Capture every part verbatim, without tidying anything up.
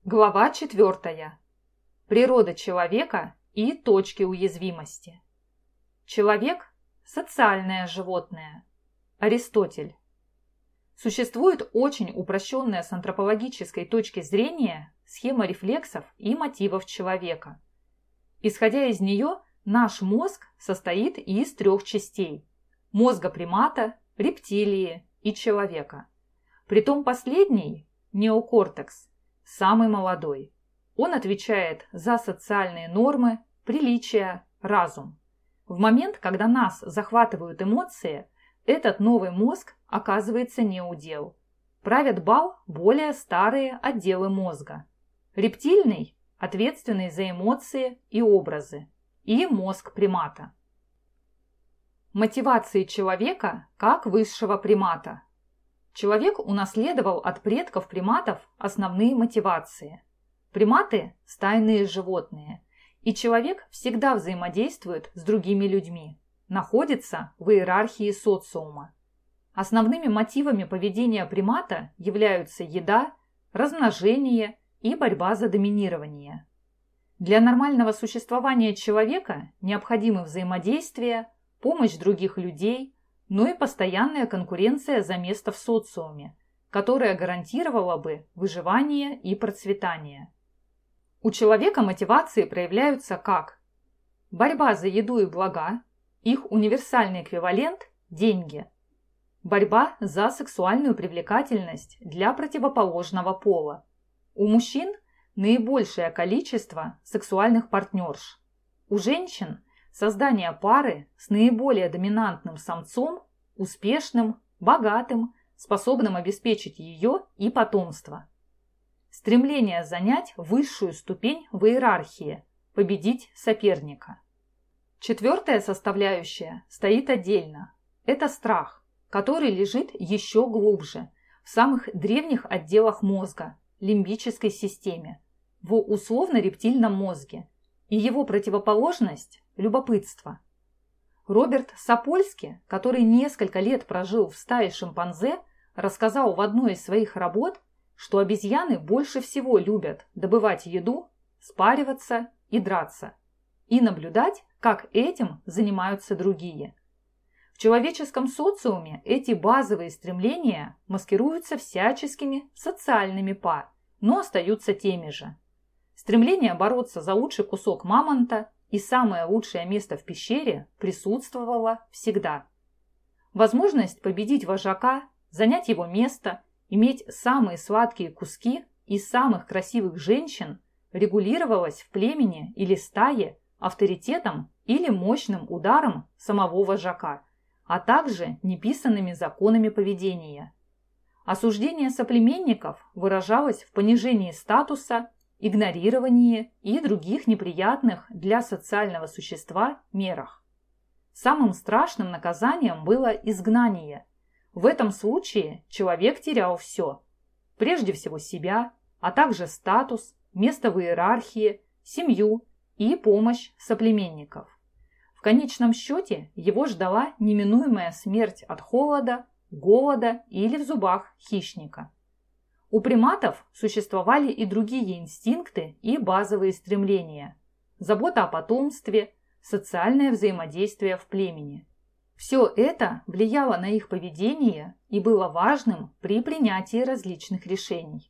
Глава четвертая. Природа человека и точки уязвимости. Человек – социальное животное. Аристотель. Существует очень упрощенная с антропологической точки зрения схема рефлексов и мотивов человека. Исходя из нее, наш мозг состоит из трех частей – мозга примата, рептилии и человека. Притом последний – неокортекс – самый молодой. Он отвечает за социальные нормы, приличия, разум. В момент, когда нас захватывают эмоции, этот новый мозг оказывается неудел. Правят бал более старые отделы мозга. Рептильный, ответственный за эмоции и образы, и мозг примата. Мотивации человека как высшего примата. Человек унаследовал от предков приматов основные мотивации. Приматы – стайные животные, и человек всегда взаимодействует с другими людьми, находится в иерархии социума. Основными мотивами поведения примата являются еда, размножение и борьба за доминирование. Для нормального существования человека необходимы взаимодействие, помощь других людей, но и постоянная конкуренция за место в социуме, которая гарантировала бы выживание и процветание. У человека мотивации проявляются как борьба за еду и блага, их универсальный эквивалент – деньги, борьба за сексуальную привлекательность для противоположного пола. У мужчин наибольшее количество сексуальных партнерш, у женщин – создание пары с наиболее доминантным самцом, успешным, богатым, способным обеспечить ее и потомство. Стремление занять высшую ступень в иерархии, победить соперника. Четвертая составляющая стоит отдельно. Это страх, который лежит еще глубже, в самых древних отделах мозга, лимбической системе, в условно-рептильном мозге, и его противоположность – любопытство. Роберт Сапольски, который несколько лет прожил в стае шимпанзе, рассказал в одной из своих работ, что обезьяны больше всего любят добывать еду, спариваться и драться, и наблюдать, как этим занимаются другие. В человеческом социуме эти базовые стремления маскируются всяческими социальными па, но остаются теми же. Стремление бороться за лучший кусок мамонта и самое лучшее место в пещере присутствовало всегда. Возможность победить вожака, занять его место, иметь самые сладкие куски и самых красивых женщин регулировалась в племени или стае авторитетом или мощным ударом самого вожака, а также неписанными законами поведения. Осуждение соплеменников выражалось в понижении статуса, игнорировании и других неприятных для социального существа мерах. Самым страшным наказанием было изгнание. В этом случае человек терял все. Прежде всего себя, а также статус, место в иерархии, семью и помощь соплеменников. В конечном счете его ждала неминуемая смерть от холода, голода или в зубах хищника. У приматов существовали и другие инстинкты и базовые стремления. Забота о потомстве, социальное взаимодействие в племени. Все это влияло на их поведение и было важным при принятии различных решений.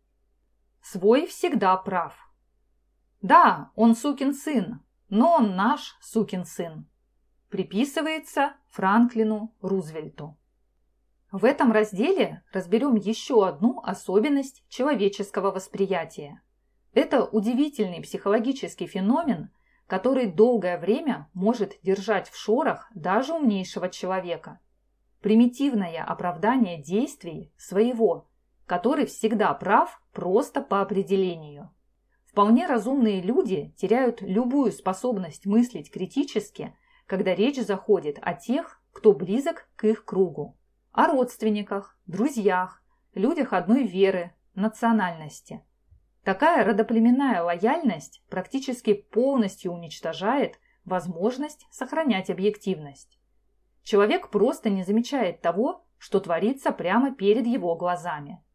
Свой всегда прав. Да, он сукин сын, но он наш сукин сын. Приписывается Франклину Рузвельту. В этом разделе разберем еще одну особенность человеческого восприятия. Это удивительный психологический феномен, который долгое время может держать в шорах даже умнейшего человека. Примитивное оправдание действий своего, который всегда прав просто по определению. Вполне разумные люди теряют любую способность мыслить критически, когда речь заходит о тех, кто близок к их кругу. О родственниках, друзьях, людях одной веры, национальности. Такая родоплеменная лояльность практически полностью уничтожает возможность сохранять объективность. Человек просто не замечает того, что творится прямо перед его глазами.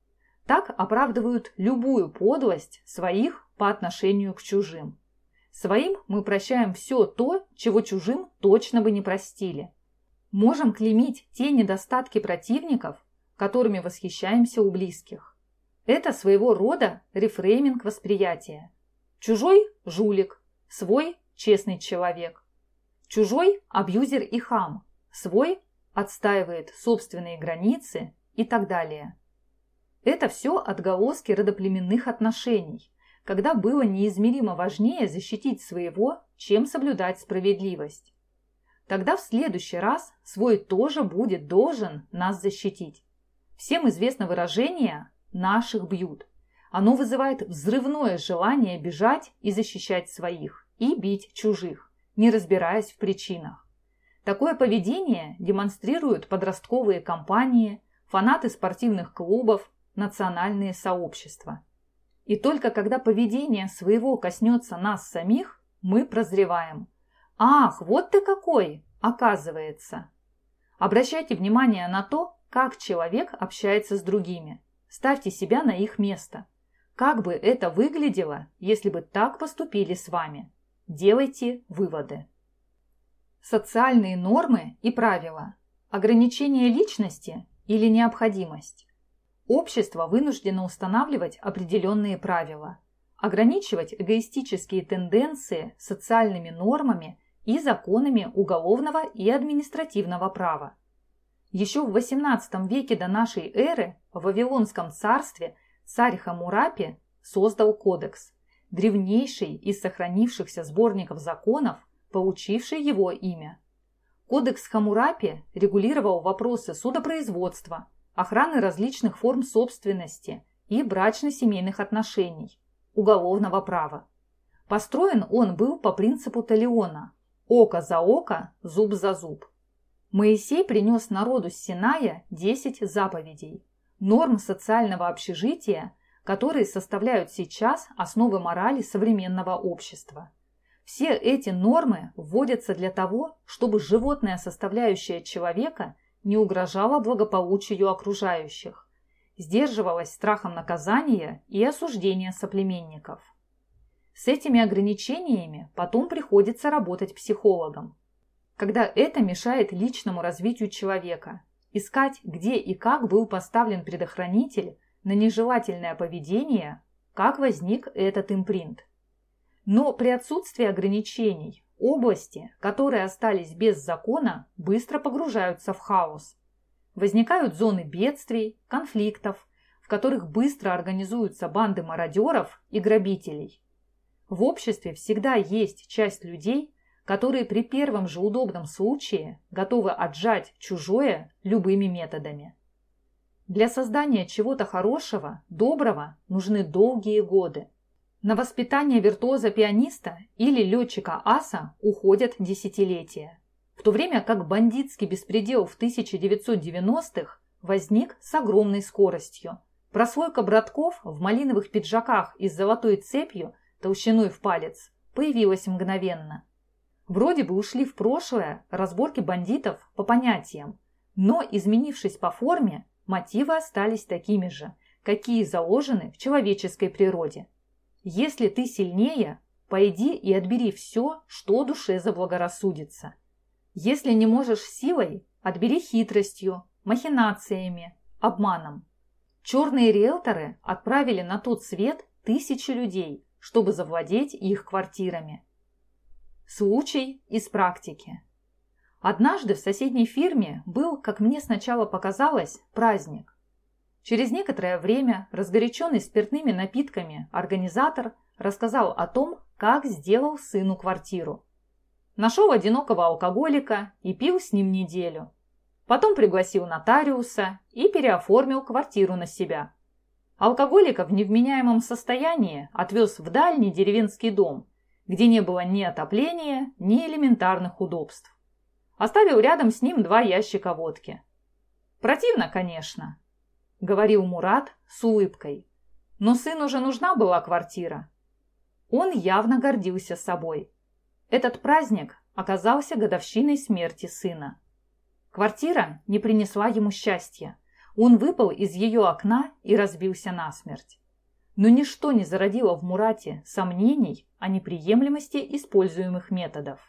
Так оправдывают любую подлость своих по отношению к чужим. Своим мы прощаем все то, чего чужим точно бы не простили. Можем клеймить те недостатки противников, которыми восхищаемся у близких. Это своего рода рефрейминг восприятия. Чужой – жулик, свой – честный человек. Чужой – абьюзер и хам, свой – отстаивает собственные границы и так далее. Это все отголоски родоплеменных отношений, когда было неизмеримо важнее защитить своего, чем соблюдать справедливость. Тогда в следующий раз свой тоже будет должен нас защитить. Всем известно выражение «наших бьют». Оно вызывает взрывное желание бежать и защищать своих, и бить чужих, не разбираясь в причинах. Такое поведение демонстрируют подростковые кампании, фанаты спортивных клубов, национальные сообщества. И только когда поведение своего коснется нас самих, мы прозреваем. Ах, вот ты какой, оказывается. Обращайте внимание на то, как человек общается с другими. Ставьте себя на их место. Как бы это выглядело, если бы так поступили с вами? Делайте выводы. Социальные нормы и правила. Ограничение личности или необходимость. Общество вынуждено устанавливать определенные правила, ограничивать эгоистические тенденции социальными нормами и законами уголовного и административного права. Еще в восемнадцатом веке до нашей эры в Вавилонском царстве царь Хаммурапи создал кодекс, древнейший из сохранившихся сборников законов, получивший его имя. Кодекс Хаммурапи регулировал вопросы судопроизводства, охраны различных форм собственности и брачно-семейных отношений, уголовного права. Построен он был по принципу Талиона – око за око, зуб за зуб. Моисей принес народу с Синая десять заповедей, норм социального общежития, которые составляют сейчас основы морали современного общества. Все эти нормы вводятся для того, чтобы животная составляющая человека не угрожала благополучию окружающих, сдерживалась страхом наказания и осуждения соплеменников. С этими ограничениями потом приходится работать психологам. Когда это мешает личному развитию человека, искать, где и как был поставлен предохранитель на нежелательное поведение, как возник этот импринт. Но при отсутствии ограничений области, которые остались без закона, быстро погружаются в хаос. Возникают зоны бедствий, конфликтов, в которых быстро организуются банды мародеров и грабителей. В обществе всегда есть часть людей, которые при первом же удобном случае готовы отжать чужое любыми методами. Для создания чего-то хорошего, доброго нужны долгие годы. На воспитание виртуоза-пианиста или летчика-аса уходят десятилетия, в то время как бандитский беспредел в тысяча девятьсот девяностых возник с огромной скоростью. Прослойка братков в малиновых пиджаках и с золотой цепью толщиной в палец появилась мгновенно. Вроде бы ушли в прошлое разборки бандитов по понятиям, но, изменившись по форме, мотивы остались такими же, какие заложены в человеческой природе. Если ты сильнее, пойди и отбери все, что душе заблагорассудится. Если не можешь силой, отбери хитростью, махинациями, обманом. Черные риэлторы отправили на тот свет тысячи людей, чтобы завладеть их квартирами. Случай из практики. Однажды в соседней фирме был, как мне сначала показалось, праздник. Через некоторое время разгоряченный спиртными напитками организатор рассказал о том, как сделал сыну квартиру. Нашел одинокого алкоголика и пил с ним неделю. Потом пригласил нотариуса и переоформил квартиру на себя. Алкоголика в невменяемом состоянии отвез в дальний деревенский дом, где не было ни отопления, ни элементарных удобств. Оставил рядом с ним два ящика водки. Противно, конечно, — говорил Мурат с улыбкой. Но сыну же нужна была квартира. Он явно гордился собой. Этот праздник оказался годовщиной смерти сына. Квартира не принесла ему счастья. Он выпал из ее окна и разбился насмерть. Но ничто не зародило в Мурате сомнений о неприемлемости используемых методов.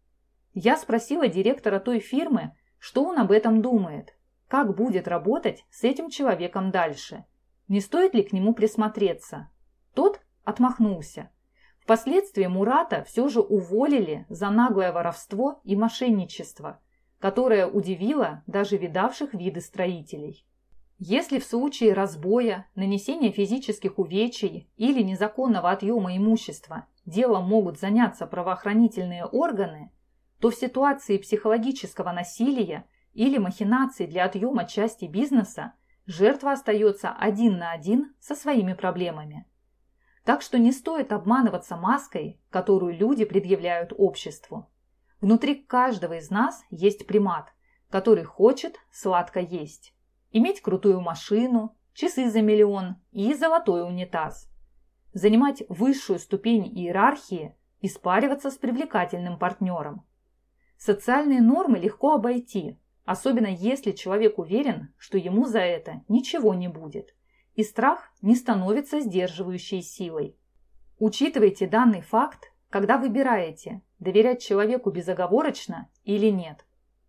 Я спросила директора той фирмы, что он об этом думает, как будет работать с этим человеком дальше, не стоит ли к нему присмотреться. Тот отмахнулся. Впоследствии Мурата все же уволили за наглое воровство и мошенничество, которое удивило даже видавших виды строителей. Если в случае разбоя, нанесения физических увечий или незаконного отъема имущества делом могут заняться правоохранительные органы, то в ситуации психологического насилия или махинаций для отъема части бизнеса жертва остается один на один со своими проблемами. Так что не стоит обманываться маской, которую люди предъявляют обществу. Внутри каждого из нас есть примат, который хочет сладко есть. Иметь крутую машину, часы за миллион и золотой унитаз. Занимать высшую ступень иерархии и спариваться с привлекательным партнером. Социальные нормы легко обойти, особенно если человек уверен, что ему за это ничего не будет, и страх не становится сдерживающей силой. Учитывайте данный факт, когда выбираете, доверять человеку безоговорочно или нет.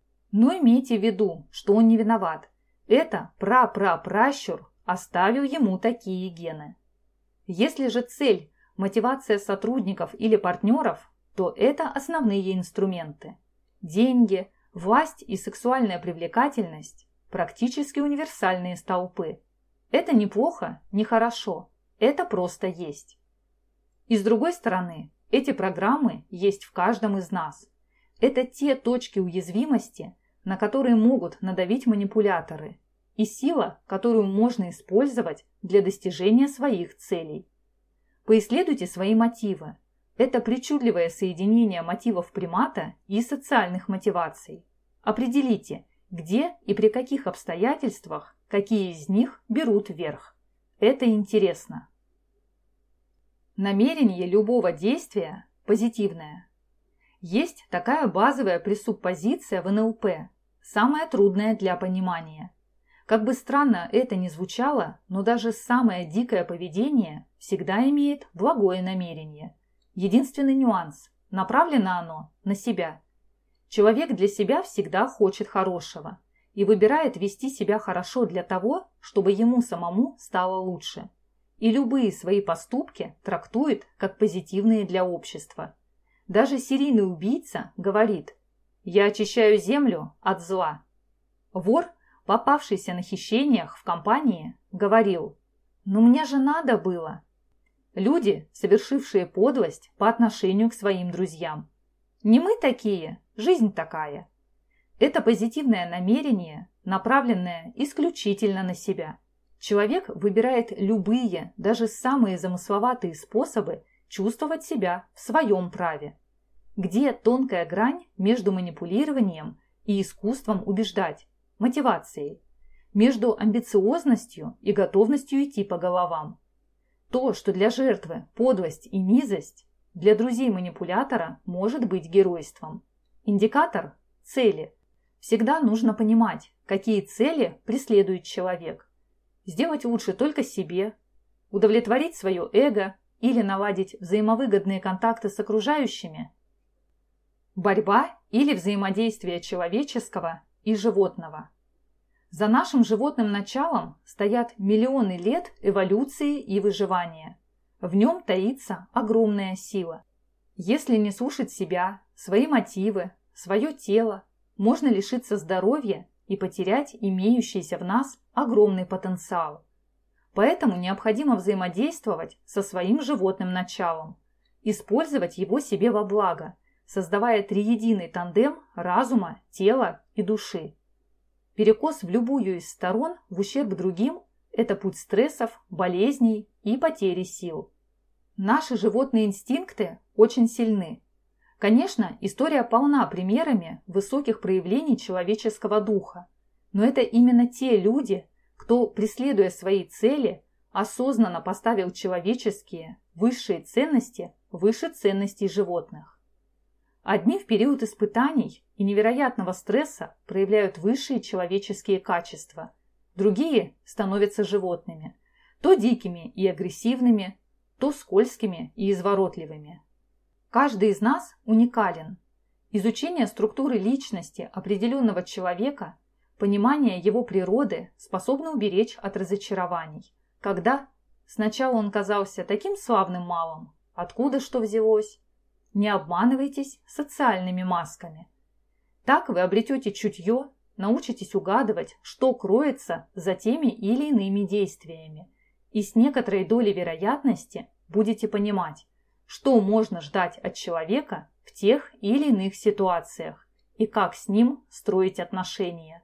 Но имейте в виду, что он не виноват. Это пра-пра-пращур оставил ему такие гены. Если же цель – мотивация сотрудников или партнеров, то это основные инструменты. Деньги, власть и сексуальная привлекательность – практически универсальные столпы. Это не плохо, не хорошо, это просто есть. И с другой стороны, эти программы есть в каждом из нас. Это те точки уязвимости, на которые могут надавить манипуляторы, и сила, которую можно использовать для достижения своих целей. Поисследуйте свои мотивы. Это причудливое соединение мотивов примата и социальных мотиваций. Определите, где и при каких обстоятельствах какие из них берут верх. Это интересно. Намерение любого действия позитивное. Есть такая базовая пресуппозиция в эн эл пэ, самая трудная для понимания. Как бы странно это ни звучало, но даже самое дикое поведение всегда имеет благое намерение. Единственный нюанс – направлено оно на себя. Человек для себя всегда хочет хорошего и выбирает вести себя хорошо для того, чтобы ему самому стало лучше. И любые свои поступки трактует как позитивные для общества. Даже серийный убийца говорит: «Я очищаю землю от зла». Вор, попавшийся на хищениях в компании, говорил: «Ну мне же надо было». Люди, совершившие подлость по отношению к своим друзьям. Не мы такие, жизнь такая. Это позитивное намерение, направленное исключительно на себя. Человек выбирает любые, даже самые замысловатые способы чувствовать себя в своем праве. Где тонкая грань между манипулированием и искусством убеждать, мотивацией, между амбициозностью и готовностью идти по головам. То, что для жертвы подлость и низость, для друзей-манипулятора может быть геройством. Индикатор – цели. Всегда нужно понимать, какие цели преследует человек. Сделать лучше только себе, удовлетворить свое эго или наладить взаимовыгодные контакты с окружающими. Борьба или взаимодействие человеческого и животного. За нашим животным началом стоят миллионы лет эволюции и выживания. В нем таится огромная сила. Если не слушать себя, свои мотивы, свое тело, можно лишиться здоровья и потерять имеющийся в нас огромный потенциал. Поэтому необходимо взаимодействовать со своим животным началом, использовать его себе во благо, создавая триединый тандем разума, тела и души. Перекос в любую из сторон в ущерб другим – это путь стрессов, болезней и потери сил. Наши животные инстинкты очень сильны. Конечно, история полна примерами высоких проявлений человеческого духа, но это именно те люди, кто, преследуя свои цели, осознанно поставил человеческие высшие ценности выше ценностей животных. Одни в период испытаний и невероятного стресса проявляют высшие человеческие качества, другие становятся животными, то дикими и агрессивными, то скользкими и изворотливыми. Каждый из нас уникален. Изучение структуры личности определенного человека, понимание его природы способно уберечь от разочарований, когда сначала он казался таким славным малым, откуда что взялось. Не обманывайтесь социальными масками. Так вы обретете чутье, научитесь угадывать, что кроется за теми или иными действиями, и с некоторой долей вероятности будете понимать, что можно ждать от человека в тех или иных ситуациях и как с ним строить отношения.